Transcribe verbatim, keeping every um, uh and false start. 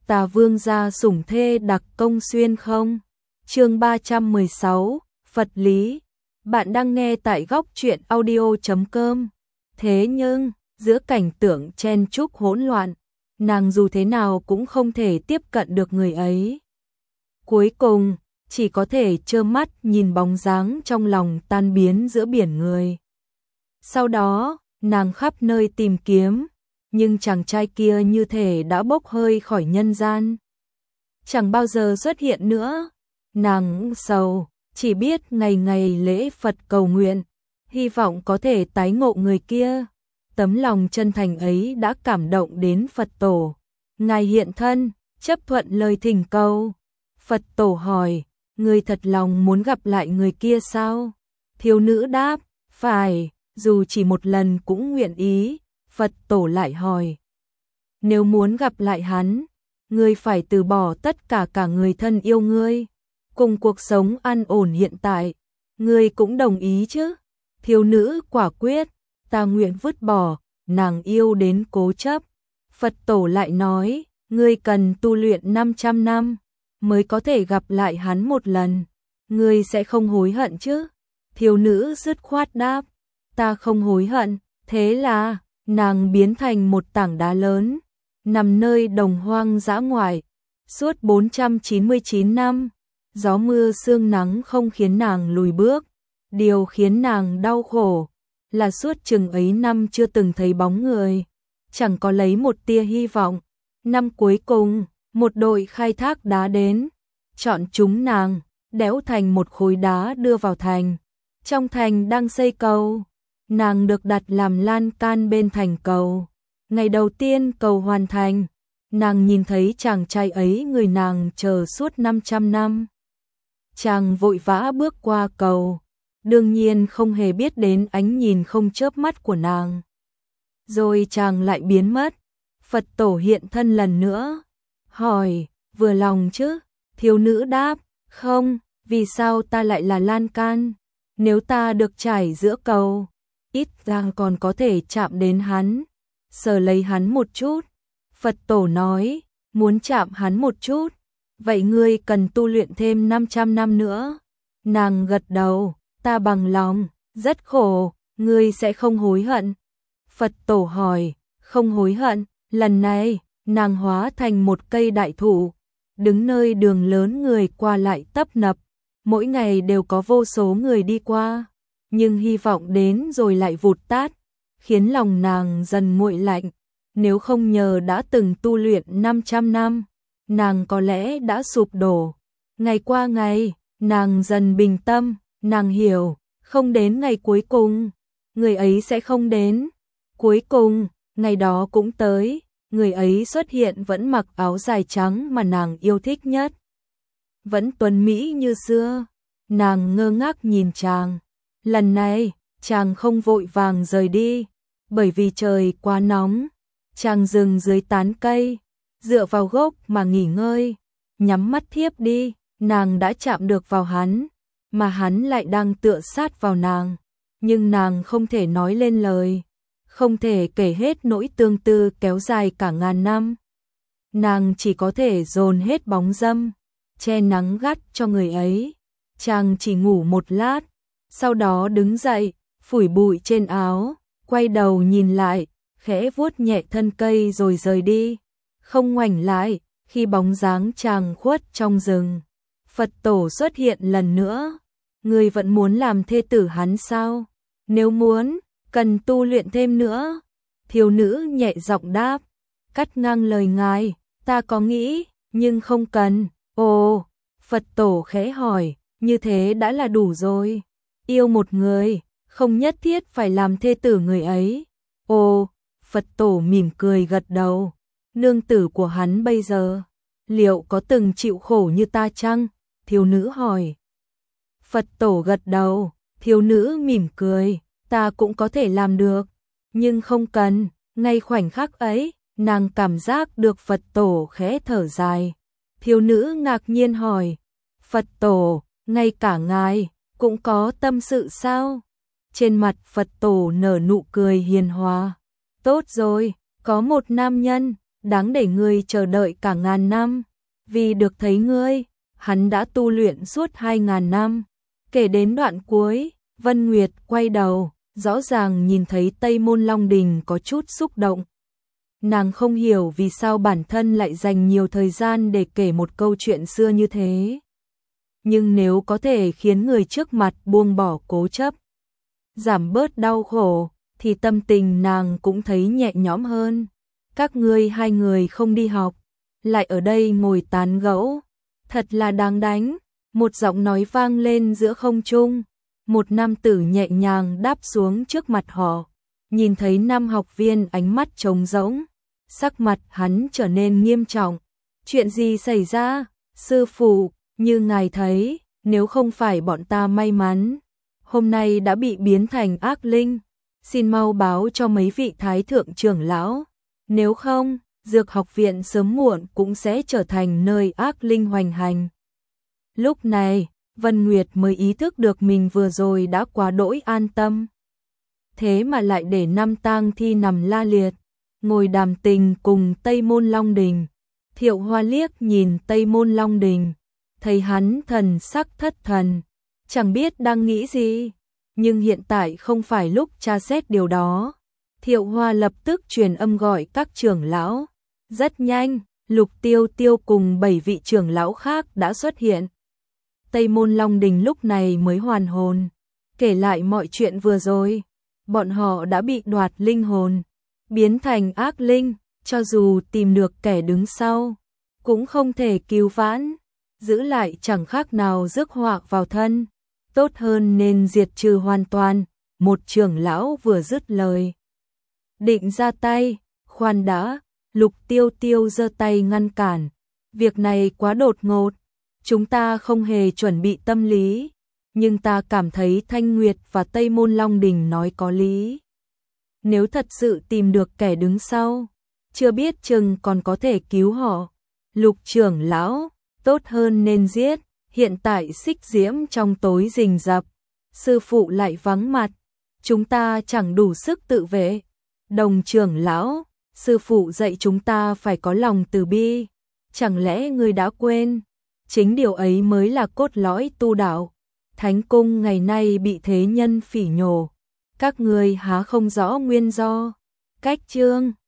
Tà Vương gia sủng thê đặc công xuyên không? Chương ba trăm mười sáu, Phật lý. Bạn đang nghe tại góc truyện audio chấm com. Thế nhưng, giữa cảnh tượng chen chúc hỗn loạn, nàng dù thế nào cũng không thể tiếp cận được người ấy. Cuối cùng, chỉ có thể trơ mắt nhìn bóng dáng trong lòng tan biến giữa biển người. Sau đó, nàng khắp nơi tìm kiếm, nhưng chàng trai kia như thể đã bốc hơi khỏi nhân gian. Chẳng bao giờ xuất hiện nữa. Nàng sầu, chỉ biết ngày ngày lễ Phật cầu nguyện, hy vọng có thể tái ngộ người kia. Tấm lòng chân thành ấy đã cảm động đến Phật tổ. Ngài hiện thân, chấp thuận lời thỉnh cầu. Phật tổ hỏi, người thật lòng muốn gặp lại người kia sao? Thiếu nữ đáp, phải, dù chỉ một lần cũng nguyện ý. Phật tổ lại hỏi, nếu muốn gặp lại hắn, ngươi phải từ bỏ tất cả cả người thân yêu ngươi, cùng cuộc sống an ổn hiện tại, ngươi cũng đồng ý chứ? Thiếu nữ quả quyết, ta nguyện vứt bỏ, nàng yêu đến cố chấp. Phật tổ lại nói, ngươi cần tu luyện năm trăm năm, mới có thể gặp lại hắn một lần, ngươi sẽ không hối hận chứ? Thiếu nữ dứt khoát đáp, ta không hối hận. Thế là nàng biến thành một tảng đá lớn, nằm nơi đồng hoang dã ngoại, suốt bốn trăm chín mươi chín năm, gió mưa sương nắng không khiến nàng lùi bước, điều khiến nàng đau khổ là suốt chừng ấy năm chưa từng thấy bóng người, chẳng có lấy một tia hy vọng. Năm cuối cùng, một đội khai thác đá đến, chọn chúng nàng, đẽo thành một khối đá đưa vào thành. Trong thành đang xây cầu, nàng được đặt làm lan can bên thành cầu. Ngày đầu tiên cầu hoàn thành, nàng nhìn thấy chàng trai ấy người nàng chờ suốt năm trăm năm. Chàng vội vã bước qua cầu, đương nhiên không hề biết đến ánh nhìn không chớp mắt của nàng. Rồi chàng lại biến mất. Phật tổ hiện thân lần nữa, hỏi, vừa lòng chứ? Thiếu nữ đáp, không, vì sao ta lại là lan can? Nếu ta được trải giữa cầu, ít ra còn có thể chạm đến hắn, sờ lấy hắn một chút. Phật tổ nói, muốn chạm hắn một chút, vậy ngươi cần tu luyện thêm năm trăm năm nữa. Nàng gật đầu, ta bằng lòng, rất khổ, ngươi sẽ không hối hận. Phật tổ hỏi, không hối hận. Lần này, nàng hóa thành một cây đại thụ, đứng nơi đường lớn người qua lại tấp nập, mỗi ngày đều có vô số người đi qua. Nhưng hy vọng đến rồi lại vụt tắt, khiến lòng nàng dần nguội lạnh. Nếu không nhờ đã từng tu luyện năm trăm năm, nàng có lẽ đã sụp đổ. Ngày qua ngày, nàng dần bình tâm, nàng hiểu, không đến ngày cuối cùng, người ấy sẽ không đến. Cuối cùng, ngày đó cũng tới, người ấy xuất hiện vẫn mặc áo dài trắng mà nàng yêu thích nhất. Vẫn tuấn mỹ như xưa, nàng ngơ ngác nhìn chàng. Lần này, chàng không vội vàng rời đi, bởi vì trời quá nóng. Chàng dừng dưới tán cây, dựa vào gốc mà nghỉ ngơi, nhắm mắt thiếp đi, nàng đã chạm được vào hắn, mà hắn lại đang tựa sát vào nàng. Nhưng nàng không thể nói lên lời, không thể kể hết nỗi tương tư kéo dài cả ngàn năm. Nàng chỉ có thể dồn hết bóng dâm, che nắng gắt cho người ấy. Chàng chỉ ngủ một lát, sau đó đứng dậy, phủi bụi trên áo, quay đầu nhìn lại, khẽ vuốt nhẹ thân cây rồi rời đi, không ngoảnh lại. Khi bóng dáng chàng khuất trong rừng, Phật tổ xuất hiện lần nữa. Ngươi vẫn muốn làm thê tử hắn sao? Nếu muốn, cần tu luyện thêm nữa. Thiếu nữ nhẹ giọng đáp, cắt ngang lời ngài, ta có nghĩ, nhưng không cần. Ồ, Phật tổ khẽ hỏi, như thế đã là đủ rồi. Yêu một người, không nhất thiết phải làm thê tử người ấy. Ồ, Phật tổ mỉm cười gật đầu. Nương tử của hắn bây giờ, liệu có từng chịu khổ như ta chăng? Thiếu nữ hỏi. Phật tổ gật đầu, thiếu nữ mỉm cười, ta cũng có thể làm được, nhưng không cần. Ngay khoảnh khắc ấy, nàng cảm giác được Phật tổ khẽ thở dài. Thiếu nữ ngạc nhiên hỏi, Phật tổ, ngay cả ngài cũng có tâm sự sao? Trên mặt Phật tổ nở nụ cười hiền hòa. Tốt rồi, có một nam nhân đáng để ngươi chờ đợi cả ngàn năm. Vì được thấy ngươi, hắn đã tu luyện suốt hai ngàn năm. Kể đến đoạn cuối, Vân Nguyệt quay đầu, rõ ràng nhìn thấy Tây Môn Long Đình có chút xúc động. Nàng không hiểu vì sao bản thân lại dành nhiều thời gian để kể một câu chuyện xưa như thế. Nhưng nếu có thể khiến người trước mặt buông bỏ cố chấp, giảm bớt đau khổ, thì tâm tình nàng cũng thấy nhẹ nhõm hơn. Các ngươi hai người không đi học, lại ở đây ngồi tán gẫu, thật là đáng đánh. Một giọng nói vang lên giữa không trung, một nam tử nhẹ nhàng đáp xuống trước mặt họ. Nhìn thấy nam học viên ánh mắt trống rỗng, sắc mặt hắn trở nên nghiêm trọng. Chuyện gì xảy ra? Sư phụ, như ngài thấy, nếu không phải bọn ta may mắn, hôm nay đã bị biến thành ác linh, xin mau báo cho mấy vị thái thượng trưởng lão. Nếu không, Dược học viện sớm muộn cũng sẽ trở thành nơi ác linh hoành hành. Lúc này, Vân Nguyệt mới ý thức được mình vừa rồi đã quá đỗi an tâm. Thế mà lại để năm tang thi nằm la liệt, ngồi đàm tình cùng Tây Môn Long Đình. Thiệu Hoa liếc nhìn Tây Môn Long Đình, thấy hắn thần sắc thất thần, chẳng biết đang nghĩ gì. Nhưng hiện tại không phải lúc tra xét điều đó. Thiệu Hoa lập tức truyền âm gọi các trưởng lão. Rất nhanh, Lục Tiêu Tiêu cùng bảy vị trưởng lão khác đã xuất hiện. Tây Môn Long Đình lúc này mới hoàn hồn, kể lại mọi chuyện vừa rồi. Bọn họ đã bị đoạt linh hồn, biến thành ác linh, cho dù tìm được kẻ đứng sau, cũng không thể cứu vãn, giữ lại chẳng khác nào rước họa vào thân, tốt hơn nên diệt trừ hoàn toàn. Một trưởng lão vừa dứt lời, định ra tay, khoan đã, Lục Tiêu Tiêu giơ tay ngăn cản, việc này quá đột ngột, chúng ta không hề chuẩn bị tâm lý, nhưng ta cảm thấy Thanh Nguyệt và Tây Môn Long Đình nói có lý. Nếu thật sự tìm được kẻ đứng sau, chưa biết chừng còn có thể cứu họ. Lục trưởng lão, tốt hơn nên giết, hiện tại Xích Diễm trong tối rình rập, sư phụ lại vắng mặt, chúng ta chẳng đủ sức tự vệ. Đồng trưởng lão, sư phụ dạy chúng ta phải có lòng từ bi, chẳng lẽ ngươi đã quên? Chính điều ấy mới là cốt lõi tu đạo. Thánh cung ngày nay bị thế nhân phỉ nhổ, các ngươi há không rõ nguyên do. Cách chương